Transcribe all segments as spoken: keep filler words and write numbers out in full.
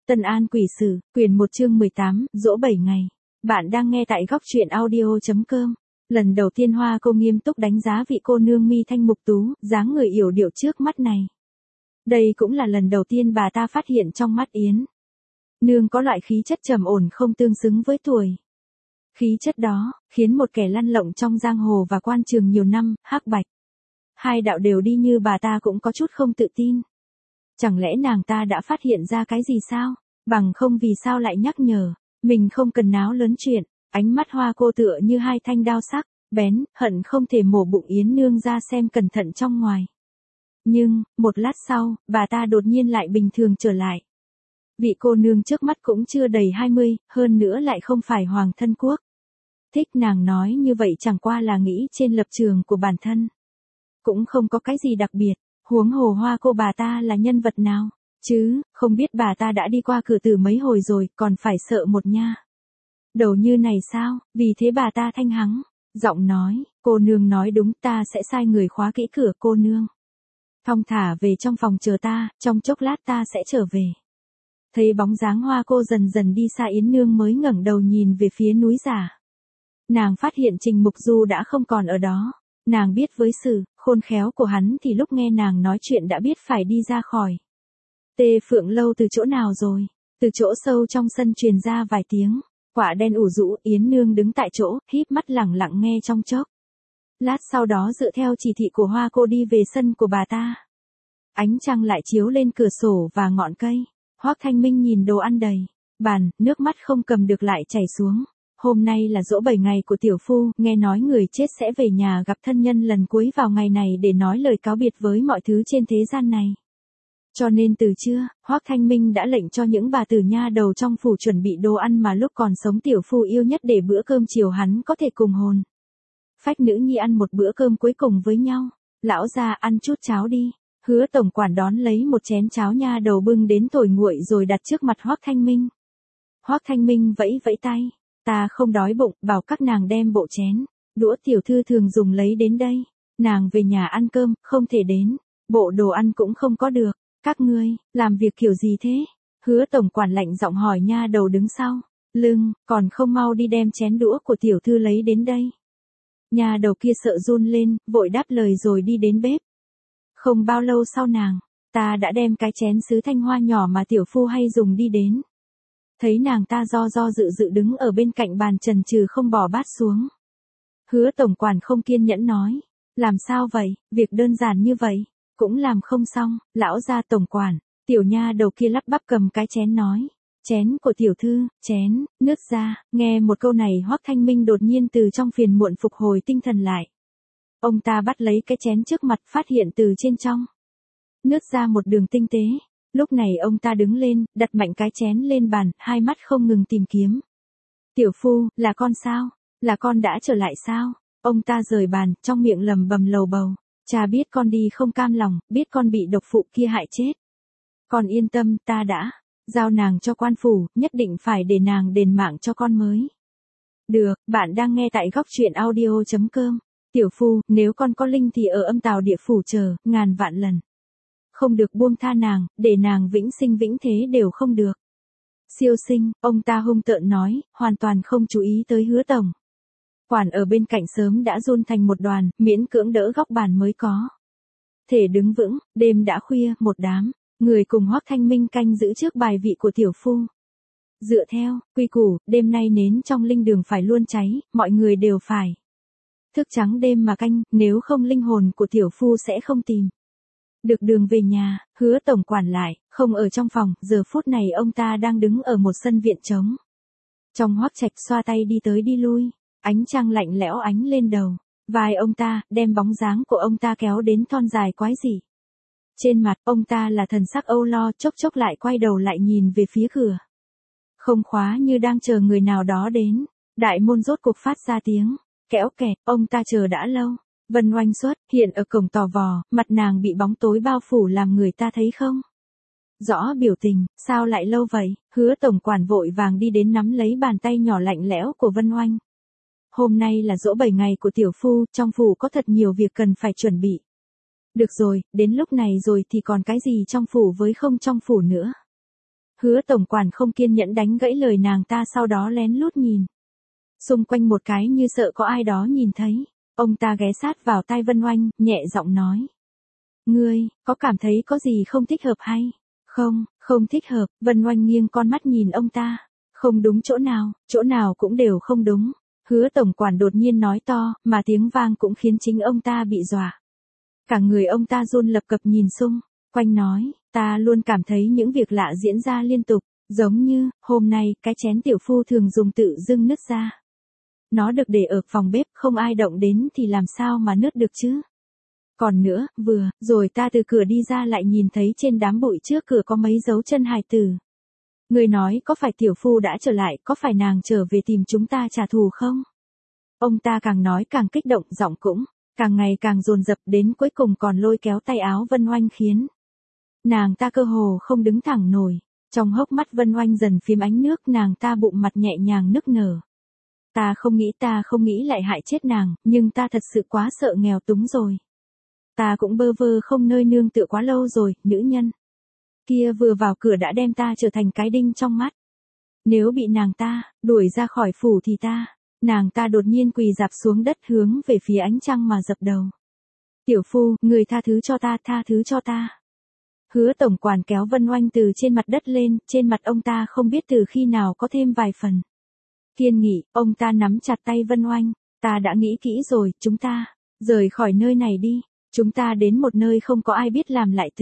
Tân An Quỷ Sử, quyển một chương mười tám, dỗ bảy ngày. Bạn đang nghe tại góc truyện audio.com. Lần đầu tiên Hoa Cô nghiêm túc đánh giá vị cô nương mi thanh mục tú, dáng người yểu điệu trước mắt này. Đây cũng là lần đầu tiên bà ta phát hiện trong mắt Yến nương có loại khí chất trầm ổn không tương xứng với tuổi. Khí chất đó, khiến một kẻ lăn lộn trong giang hồ và quan trường nhiều năm, hắc bạch. Hai đạo đều đi như bà ta cũng có chút không tự tin. Chẳng lẽ nàng ta đã phát hiện ra cái gì sao? Bằng không vì sao lại nhắc nhở, mình không cần náo lớn chuyện. Ánh mắt Hoa Cô tựa như hai thanh đao sắc, bén, hận không thể mổ bụng Yến nương ra xem cẩn thận trong ngoài. Nhưng, một lát sau, bà ta đột nhiên lại bình thường trở lại. Vị cô nương trước mắt cũng chưa đầy hai mươi, hơn nữa lại không phải hoàng thân quốc. Thích nàng nói như vậy chẳng qua là nghĩ trên lập trường của bản thân. Cũng không có cái gì đặc biệt, huống hồ Hoa Cô bà ta là nhân vật nào, chứ, không biết bà ta đã đi qua cửa tử mấy hồi rồi, còn phải sợ một nha. Đầu như này sao, vì thế bà ta thanh hắng, giọng nói, cô nương nói đúng, ta sẽ sai người khóa kỹ cửa cô nương. Thong thả về trong phòng chờ ta, trong chốc lát ta sẽ trở về. Thấy bóng dáng Hoa Cô dần dần đi xa Yến nương mới ngẩng đầu nhìn về phía núi giả. Nàng phát hiện Trình Mục Du đã không còn ở đó. Nàng biết với sự khôn khéo của hắn thì lúc nghe nàng nói chuyện đã biết phải đi ra khỏi. Tê Phượng Lâu từ chỗ nào rồi? Từ chỗ sâu trong sân truyền ra vài tiếng. Quả đen ủ rũ, Yến nương đứng tại chỗ, híp mắt lẳng lặng nghe trong chốc. Lát sau đó dựa theo chỉ thị của Hoa Cô đi về sân của bà ta. Ánh trăng lại chiếu lên cửa sổ và ngọn cây. Hoắc Thanh Minh nhìn đồ ăn đầy bàn, nước mắt không cầm được lại chảy xuống. Hôm nay là giỗ bảy ngày của tiểu phu, nghe nói người chết sẽ về nhà gặp thân nhân lần cuối vào ngày này để nói lời cáo biệt với mọi thứ trên thế gian này. Cho nên từ trưa, Hoắc Thanh Minh đã lệnh cho những bà tử nha đầu trong phủ chuẩn bị đồ ăn mà lúc còn sống tiểu phu yêu nhất để bữa cơm chiều hắn có thể cùng hồn phách nữ nhi ăn một bữa cơm cuối cùng với nhau. Lão gia ăn chút cháo đi. Hứa tổng quản đón lấy một chén cháo nha đầu bưng đến thổi nguội rồi đặt trước mặt Hoắc Thanh Minh. Hoắc Thanh Minh vẫy vẫy tay. Ta không đói bụng, bảo các nàng đem bộ chén, đũa tiểu thư thường dùng lấy đến đây. Nàng về nhà ăn cơm, không thể đến. Bộ đồ ăn cũng không có được. Các ngươi, làm việc kiểu gì thế? Hứa tổng quản lạnh giọng hỏi nha đầu đứng sau lưng, còn không mau đi đem chén đũa của tiểu thư lấy đến đây. Nha đầu kia sợ run lên, vội đáp lời rồi đi đến bếp. Không bao lâu sau nàng, ta đã đem cái chén sứ thanh hoa nhỏ mà tiểu phu hay dùng đi đến. Thấy nàng ta do do dự dự đứng ở bên cạnh bàn chần chừ không bỏ bát xuống. Hứa tổng quản không kiên nhẫn nói, làm sao vậy, việc đơn giản như vậy, cũng làm không xong. Lão gia tổng quản, tiểu nha đầu kia lắp bắp cầm cái chén nói, chén của tiểu thư, chén, nứt ra. Nghe một câu này Hoắc Thanh Minh đột nhiên từ trong phiền muộn phục hồi tinh thần lại. Ông ta bắt lấy cái chén trước mặt phát hiện từ trên trong nứt ra một đường tinh tế. Lúc này ông ta đứng lên, đặt mạnh cái chén lên bàn, hai mắt không ngừng tìm kiếm. Tiểu phu, là con sao? Là con đã trở lại sao? Ông ta rời bàn, trong miệng lầm bầm lầu bầu. Cha biết con đi không cam lòng, biết con bị độc phụ kia hại chết. Con yên tâm, ta đã giao nàng cho quan phủ, nhất định phải để nàng đền mạng cho con mới. Được, bạn đang nghe tại góc truyện audio.com. Tiểu phu, nếu con có linh thì ở âm tào địa phủ chờ, ngàn vạn lần. Không được buông tha nàng, để nàng vĩnh sinh vĩnh thế đều không được. Siêu sinh, ông ta hung tợn nói, hoàn toàn không chú ý tới Hứa tổng quản ở bên cạnh sớm đã run thành một đoàn, miễn cưỡng đỡ góc bàn mới có thể đứng vững. Đêm đã khuya, một đám người cùng Hoắc Thanh Minh canh giữ trước bài vị của tiểu phu. Dựa theo quy củ, đêm nay nến trong linh đường phải luôn cháy, mọi người đều phải thức trắng đêm mà canh, nếu không linh hồn của tiểu phu sẽ không tìm được đường về nhà. Hứa tổng quản lại không ở trong phòng, giờ phút này ông ta đang đứng ở một sân viện trống. Trong Hoắc Trạch xoa tay đi tới đi lui, ánh trăng lạnh lẽo ánh lên đầu vai ông ta, đem bóng dáng của ông ta kéo đến thon dài quái dị. Trên mặt ông ta là thần sắc âu lo, chốc chốc lại quay đầu lại nhìn về phía cửa không khóa như đang chờ người nào đó đến. Đại môn rốt cuộc phát ra tiếng kéo kẹt, ông ta chờ đã lâu. Vân Oanh xuất hiện ở cổng tò vò, mặt nàng bị bóng tối bao phủ làm người ta thấy không rõ biểu tình. Sao lại lâu vậy? Hứa tổng quản vội vàng đi đến nắm lấy bàn tay nhỏ lạnh lẽo của Vân Oanh. Hôm nay là giỗ bảy ngày của tiểu phu, trong phủ có thật nhiều việc cần phải chuẩn bị. Được rồi, đến lúc này rồi thì còn cái gì trong phủ với không trong phủ nữa. Hứa tổng quản không kiên nhẫn đánh gãy lời nàng ta, sau đó lén lút nhìn xung quanh một cái như sợ có ai đó nhìn thấy. Ông ta ghé sát vào tai Vân Oanh, nhẹ giọng nói. Ngươi, có cảm thấy có gì không thích hợp hay? Không, không thích hợp. Vân Oanh nghiêng con mắt nhìn ông ta. Không đúng chỗ nào, chỗ nào cũng đều không đúng. Hứa tổng quản đột nhiên nói to, mà tiếng vang cũng khiến chính ông ta bị dọa. Cả người ông ta run lập cập nhìn xung quanh nói, ta luôn cảm thấy những việc lạ diễn ra liên tục, giống như, hôm nay, cái chén tiểu phu thường dùng tự dưng nứt ra. Nó được để ở phòng bếp, không ai động đến thì làm sao mà nứt được chứ? Còn nữa, vừa, rồi ta từ cửa đi ra lại nhìn thấy trên đám bụi trước cửa có mấy dấu chân hài tử. Người nói có phải tiểu phu đã trở lại, có phải nàng trở về tìm chúng ta trả thù không? Ông ta càng nói càng kích động, giọng cũng càng ngày càng dồn dập, đến cuối cùng còn lôi kéo tay áo Vân Oanh khiến nàng ta cơ hồ không đứng thẳng nổi. Trong hốc mắt Vân Oanh dần phím ánh nước, nàng ta bụng mặt nhẹ nhàng nức nở. Ta không nghĩ ta không nghĩ lại hại chết nàng, nhưng ta thật sự quá sợ nghèo túng rồi. Ta cũng bơ vơ không nơi nương tựa quá lâu rồi, nữ nhân kia vừa vào cửa đã đem ta trở thành cái đinh trong mắt. Nếu bị nàng ta đuổi ra khỏi phủ thì ta, nàng ta đột nhiên quỳ rạp xuống đất hướng về phía ánh trăng mà dập đầu. Tiểu phu, người tha thứ cho ta, tha thứ cho ta. Hứa tổng quản kéo Vân Oanh từ trên mặt đất lên, trên mặt ông ta không biết từ khi nào có thêm vài phần kiên nghị. Ông ta nắm chặt tay Vân Oanh, ta đã nghĩ kỹ rồi, chúng ta rời khỏi nơi này đi, chúng ta đến một nơi không có ai biết làm lại từ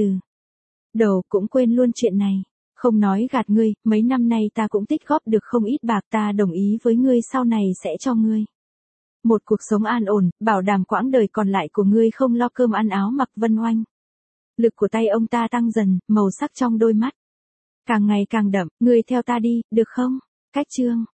đầu, cũng quên luôn chuyện này. Không nói gạt ngươi, mấy năm nay ta cũng tích góp được không ít bạc, ta đồng ý với ngươi sau này sẽ cho ngươi một cuộc sống an ổn, bảo đảm quãng đời còn lại của ngươi không lo cơm ăn áo mặc. Vân Oanh, lực của tay ông ta tăng dần, màu sắc trong đôi mắt càng ngày càng đậm. Ngươi theo ta đi, được không? Cách chương